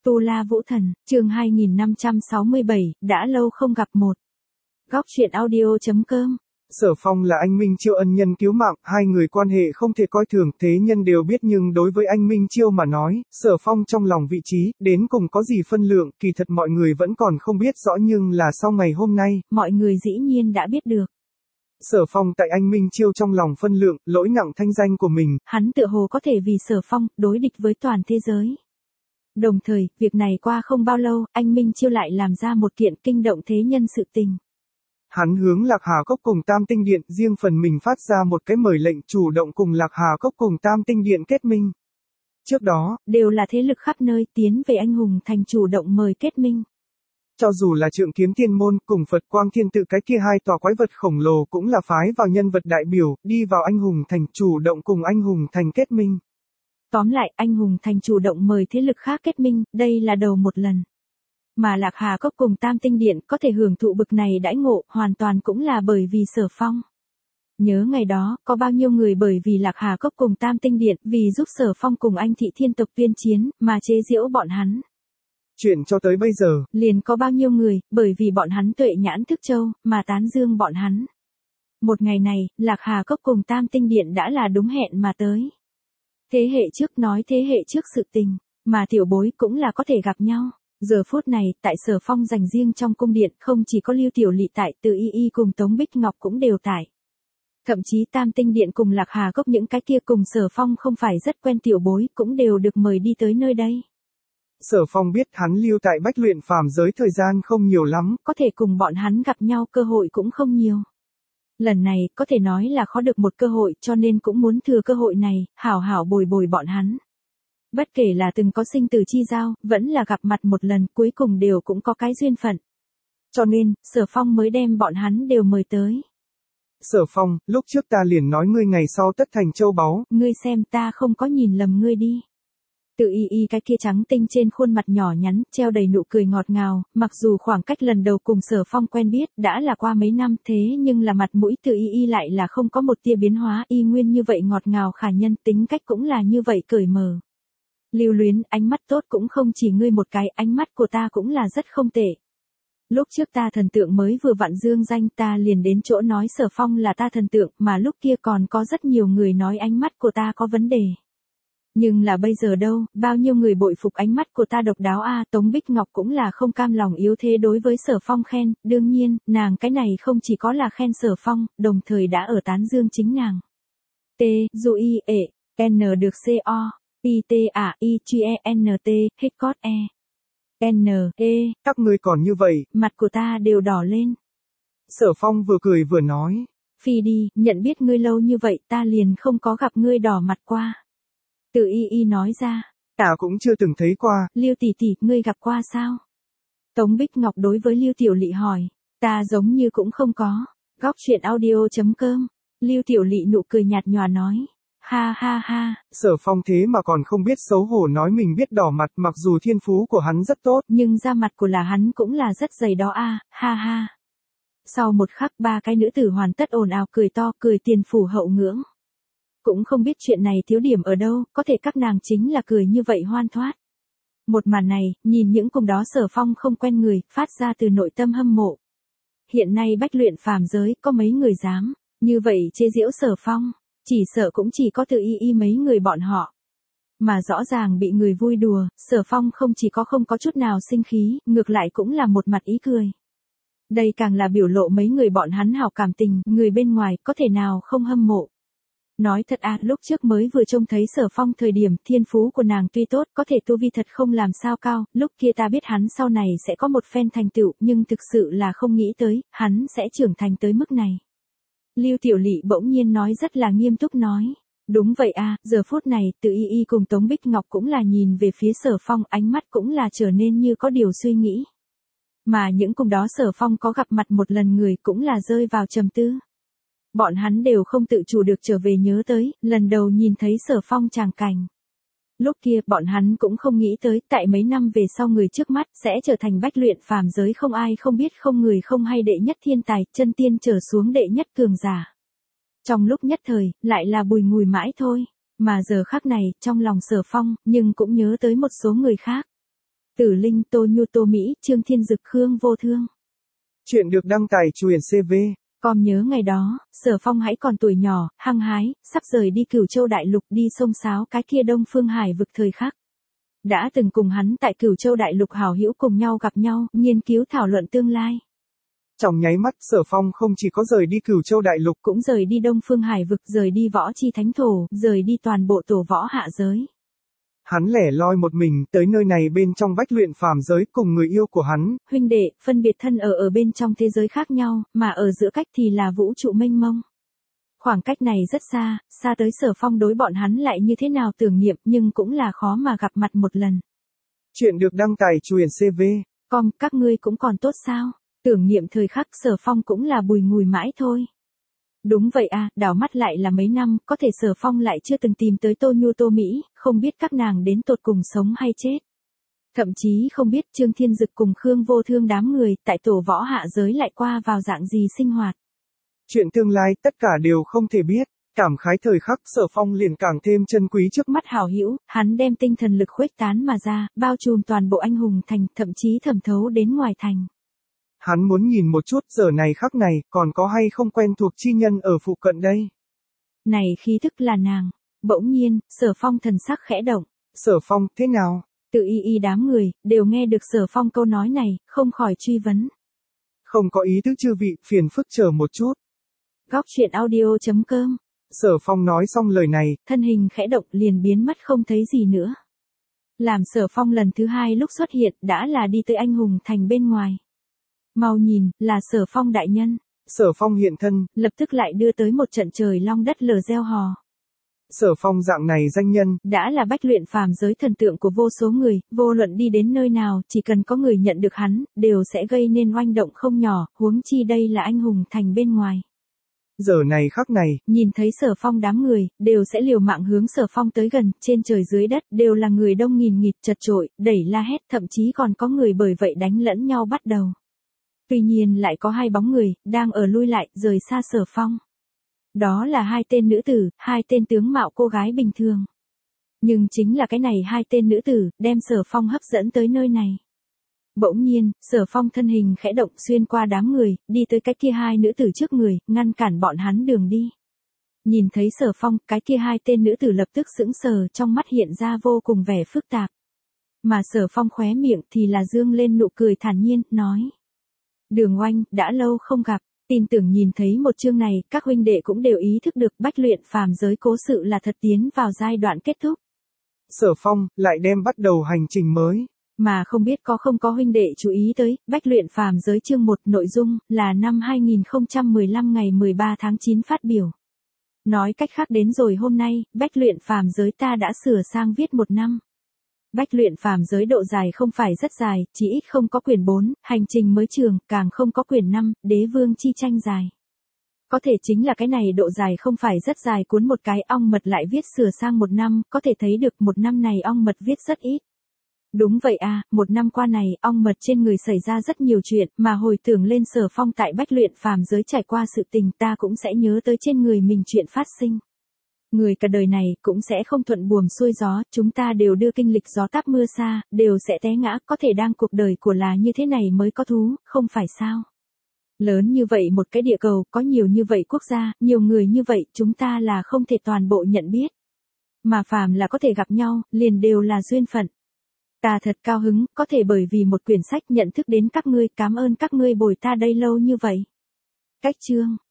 Tu La Vũ Thần, chương 2567, đã lâu không gặp một. Góc truyện audio.com. Sở Phong là anh Minh Chiêu ân nhân cứu mạng, hai người quan hệ không thể coi thường, thế nhân đều biết, nhưng đối với anh Minh Chiêu mà nói, Sở Phong trong lòng vị trí, đến cùng có gì phân lượng, kỳ thật mọi người vẫn còn không biết rõ, nhưng là sau ngày hôm nay, mọi người dĩ nhiên đã biết được. Sở Phong tại anh Minh Chiêu trong lòng phân lượng, lỗi nặng thanh danh của mình. Hắn tựa hồ có thể vì Sở Phong, đối địch với toàn thế giới. Đồng thời, việc này qua không bao lâu, anh Minh Chiêu lại làm ra một kiện kinh động thế nhân sự tình. Hắn hướng Lạc Hà Cốc cùng Tam Tinh Điện riêng phần mình phát ra một cái mời lệnh, chủ động cùng Lạc Hà Cốc cùng Tam Tinh Điện kết minh. Trước đó, đều là thế lực khắp nơi tiến về anh hùng thành chủ động mời kết minh. Cho dù là Trượng Kiếm Thiên Môn cùng Phật Quang Thiên Tự cái kia hai tòa quái vật khổng lồ cũng là phái vào nhân vật đại biểu, đi vào anh hùng thành, chủ động cùng anh hùng thành kết minh. Tóm lại, anh hùng thành chủ động mời thế lực khác kết minh, đây là đầu một lần. Mà Lạc Hà Cốc cùng Tam Tinh Điện có thể hưởng thụ bực này đãi ngộ, hoàn toàn cũng là bởi vì Sở Phong. Nhớ ngày đó, có bao nhiêu người bởi vì Lạc Hà Cốc cùng Tam Tinh Điện, vì giúp Sở Phong cùng anh thị thiên tộc tuyên chiến, mà chế giễu bọn hắn. Chuyện cho tới bây giờ, liền có bao nhiêu người, bởi vì bọn hắn tuệ nhãn thức châu, mà tán dương bọn hắn. Một ngày này, Lạc Hà Cốc cùng Tam Tinh Điện đã là đúng hẹn mà tới. Thế hệ trước nói thế hệ trước sự tình, mà tiểu bối cũng là có thể gặp nhau. Giờ phút này, tại Sở Phong dành riêng trong cung điện, không chỉ có Lưu Tiểu Lị tại, Từ Y Y cùng Tống Bích Ngọc cũng đều tại. Thậm chí Tam Tinh Điện cùng Lạc Hà Cốc những cái kia cùng Sở Phong không phải rất quen tiểu bối, cũng đều được mời đi tới nơi đây. Sở Phong biết hắn lưu tại Bách Luyện phàm giới thời gian không nhiều lắm, có thể cùng bọn hắn gặp nhau cơ hội cũng không nhiều. Lần này, có thể nói là khó được một cơ hội, cho nên cũng muốn thừa cơ hội này, hảo hảo bồi bồi bọn hắn. Bất kể là từng có sinh tử chi giao, vẫn là gặp mặt một lần, cuối cùng đều cũng có cái duyên phận. Cho nên, Sở Phong mới đem bọn hắn đều mời tới. Sở Phong, lúc trước ta liền nói ngươi ngày sau tất thành châu báu. Ngươi xem ta không có nhìn lầm ngươi đi. Tự Y Y cái kia trắng tinh trên khuôn mặt nhỏ nhắn, treo đầy nụ cười ngọt ngào, mặc dù khoảng cách lần đầu cùng Sở Phong quen biết, đã là qua mấy năm, thế nhưng là mặt mũi Tự Y Y lại là không có một tia biến hóa, y nguyên như vậy ngọt ngào khả nhân, tính cách cũng là như vậy cởi mở. Lưu Luyến, ánh mắt tốt cũng không chỉ ngươi một cái, ánh mắt của ta cũng là rất không tệ. Lúc trước ta thần tượng mới vừa vặn dương danh, ta liền đến chỗ nói Sở Phong là ta thần tượng, mà lúc kia còn có rất nhiều người nói ánh mắt của ta có vấn đề. Nhưng là bây giờ đâu, bao nhiêu người bội phục ánh mắt của ta độc đáo a. Tống Bích Ngọc cũng là không cam lòng yếu thế đối với Sở Phong khen, đương nhiên, nàng cái này không chỉ có là khen Sở Phong, đồng thời đã ở tán dương chính nàng. T, dù y, e, n được co, i t a i g e n t, hết cót e. N, e. Các ngươi còn như vậy. Mặt của ta đều đỏ lên. Sở Phong vừa cười vừa nói. Phi đi, nhận biết ngươi lâu như vậy ta liền không có gặp ngươi đỏ mặt qua. Tự Y Y nói ra. Ta cũng chưa từng thấy qua. Lưu tỷ tỷ, ngươi gặp qua sao? Tống Bích Ngọc đối với Lưu Tiểu Lị hỏi. Ta giống như cũng không có. Góc truyện audio.com. Lưu Tiểu Lị nụ cười nhạt nhòa nói. Ha ha ha. Sở Phong thế mà còn không biết xấu hổ nói mình biết đỏ mặt, mặc dù thiên phú của hắn rất tốt. Nhưng da mặt của là hắn cũng là rất dày đó a, ha ha. Sau một khắc ba cái nữ tử hoàn tất ồn ào cười to, cười tiền phủ hậu ngưỡng. Cũng không biết chuyện này thiếu điểm ở đâu, có thể các nàng chính là cười như vậy hoan thoát. Một màn này, nhìn những cùng đó Sở Phong không quen người, phát ra từ nội tâm hâm mộ. Hiện nay Bách Luyện phàm giới, có mấy người dám, như vậy chế giễu Sở Phong, chỉ sợ cũng chỉ có Tự Y Y mấy người bọn họ. Mà rõ ràng bị người vui đùa, Sở Phong không chỉ có không có chút nào sinh khí, ngược lại cũng là một mặt ý cười. Đây càng là biểu lộ mấy người bọn hắn hảo cảm tình, người bên ngoài có thể nào không hâm mộ. Nói thật lúc trước mới vừa trông thấy Sở Phong thời điểm, thiên phú của nàng tuy tốt, có thể tu vi thật không làm sao cao, lúc kia ta biết hắn sau này sẽ có một phen thành tựu, nhưng thực sự là không nghĩ tới, hắn sẽ trưởng thành tới mức này. Lưu Tiểu Lị bỗng nhiên nói rất là nghiêm túc nói. Đúng vậy giờ phút này, Tự Y Y cùng Tống Bích Ngọc cũng là nhìn về phía Sở Phong, ánh mắt cũng là trở nên như có điều suy nghĩ. Mà những cùng đó Sở Phong có gặp mặt một lần người cũng là rơi vào trầm tư. Bọn hắn đều không tự chủ được trở về nhớ tới, lần đầu nhìn thấy Sở Phong tràng cảnh. Lúc kia, bọn hắn cũng không nghĩ tới, tại mấy năm về sau người trước mắt, sẽ trở thành Bách Luyện phàm giới không ai không biết không người không hay đệ nhất thiên tài, chân tiên trở xuống đệ nhất cường giả. Trong lúc nhất thời, lại là bùi ngùi mãi thôi. Mà giờ khắc này, trong lòng Sở Phong, nhưng cũng nhớ tới một số người khác. Tử Linh, Tô Nhu, Tô Mỹ, Trương Thiên Dực, Khương Vô Thương. Chuyện được đăng tải truyện CV. Con nhớ ngày đó, Sở Phong hãy còn tuổi nhỏ, hăng hái, sắp rời đi Cửu Châu Đại Lục đi xông xáo cái kia Đông Phương Hải vực thời khắc. Đã từng cùng hắn tại Cửu Châu Đại Lục hảo hữu cùng nhau gặp nhau, nghiên cứu thảo luận tương lai. Trong nháy mắt, Sở Phong không chỉ có rời đi Cửu Châu Đại Lục, cũng rời đi Đông Phương Hải vực, rời đi Võ Chi Thánh Thổ, rời đi toàn bộ tổ võ hạ giới. Hắn lẻ loi một mình tới nơi này bên trong Bách Luyện phàm giới cùng người yêu của hắn. Huynh đệ, phân biệt thân ở bên trong thế giới khác nhau, mà ở giữa cách thì là vũ trụ mênh mông. Khoảng cách này rất xa, xa tới Sở Phong đối bọn hắn lại như thế nào tưởng niệm nhưng cũng là khó mà gặp mặt một lần. Chuyện được đăng tải truyện CV. Các ngươi cũng còn tốt sao? Tưởng niệm thời khắc Sở Phong cũng là bùi ngùi mãi thôi. Đúng vậy à, đảo mắt lại là mấy năm, có thể Sở Phong lại chưa từng tìm tới Tô Nhu Tô Mỹ, không biết các nàng đến tột cùng sống hay chết. Thậm chí không biết Trương Thiên Dực cùng Khương Vô Thương đám người tại tổ võ hạ giới lại qua vào dạng gì sinh hoạt. Chuyện tương lai tất cả đều không thể biết, cảm khái thời khắc Sở Phong liền càng thêm chân quý trước mắt hảo hữu, hắn đem tinh thần lực khuếch tán mà ra, bao trùm toàn bộ anh hùng thành, thậm chí thẩm thấu đến ngoài thành. Hắn muốn nhìn một chút giờ này khắc này, còn có hay không quen thuộc chi nhân ở phụ cận đây. Này khí thức là nàng. Bỗng nhiên, Sở Phong thần sắc khẽ động. Sở Phong, thế nào? Tự y đám người, đều nghe được Sở Phong câu nói này, không khỏi truy vấn. Không có ý thức chư vị, phiền phức chờ một chút. Góc truyện audio.com. Sở Phong nói xong lời này, thân hình khẽ động liền biến mất không thấy gì nữa. Làm Sở Phong lần thứ hai lúc xuất hiện đã là đi tới anh hùng thành bên ngoài. Mau nhìn, là Sở Phong đại nhân. Sở Phong hiện thân, lập tức lại đưa tới một trận trời long đất lở reo hò. Sở Phong dạng này danh nhân, đã là Bách Luyện phàm giới thần tượng của vô số người, vô luận đi đến nơi nào, chỉ cần có người nhận được hắn, đều sẽ gây nên oanh động không nhỏ, huống chi đây là anh hùng thành bên ngoài. Giờ này khắc này, nhìn thấy Sở Phong đám người, đều sẽ liều mạng hướng Sở Phong tới gần, trên trời dưới đất, đều là người đông nghìn nghịt chật chội, đẩy la hét, thậm chí còn có người bởi vậy đánh lẫn nhau bắt đầu. Tuy nhiên lại có hai bóng người, đang ở lui lại, rời xa Sở Phong. Đó là hai tên nữ tử, hai tên tướng mạo cô gái bình thường. Nhưng chính là cái này hai tên nữ tử, đem Sở Phong hấp dẫn tới nơi này. Bỗng nhiên, Sở Phong thân hình khẽ động xuyên qua đám người, đi tới cái kia hai nữ tử trước người, ngăn cản bọn hắn đường đi. Nhìn thấy Sở Phong, cái kia hai tên nữ tử lập tức sững sờ, trong mắt hiện ra vô cùng vẻ phức tạp. Mà Sở Phong khóe miệng thì là dương lên nụ cười thản nhiên, nói. Đường Oanh, đã lâu không gặp, tin tưởng nhìn thấy một chương này, các huynh đệ cũng đều ý thức được Bách Luyện phàm giới cố sự là thật tiến vào giai đoạn kết thúc. Sở Phong lại đem bắt đầu hành trình mới. Mà không biết có không có huynh đệ chú ý tới, Bách Luyện phàm giới chương 1 nội dung là năm 2015 ngày 13 tháng 9 phát biểu. Nói cách khác đến rồi hôm nay, Bách Luyện phàm giới ta đã sửa sang viết 1 năm. Bách Luyện phàm giới độ dài không phải rất dài, chỉ ít không có quyển 4, hành trình mới trường, càng không có quyển 5, đế vương chi tranh dài. Có thể chính là cái này độ dài không phải rất dài, cuốn một cái ong mật lại viết sửa sang 1 năm, có thể thấy được 1 năm này ong mật viết rất ít. Đúng vậy à, 1 năm qua này, ong mật trên người xảy ra rất nhiều chuyện, mà hồi tưởng lên Sở Phong tại Bách Luyện phàm giới trải qua sự tình, ta cũng sẽ nhớ tới trên người mình chuyện phát sinh. Người cả đời này cũng sẽ không thuận buồm xuôi gió, chúng ta đều đưa kinh lịch gió táp mưa xa, đều sẽ té ngã, có thể đang cuộc đời của là như thế này mới có thú, không phải sao? Lớn như vậy một cái địa cầu, có nhiều như vậy quốc gia, nhiều người như vậy, chúng ta là không thể toàn bộ nhận biết. Mà phàm là có thể gặp nhau, liền đều là duyên phận. Ta thật cao hứng, có thể bởi vì một quyển sách nhận thức đến các ngươi, cảm ơn các ngươi bồi ta đây lâu như vậy. Cách chương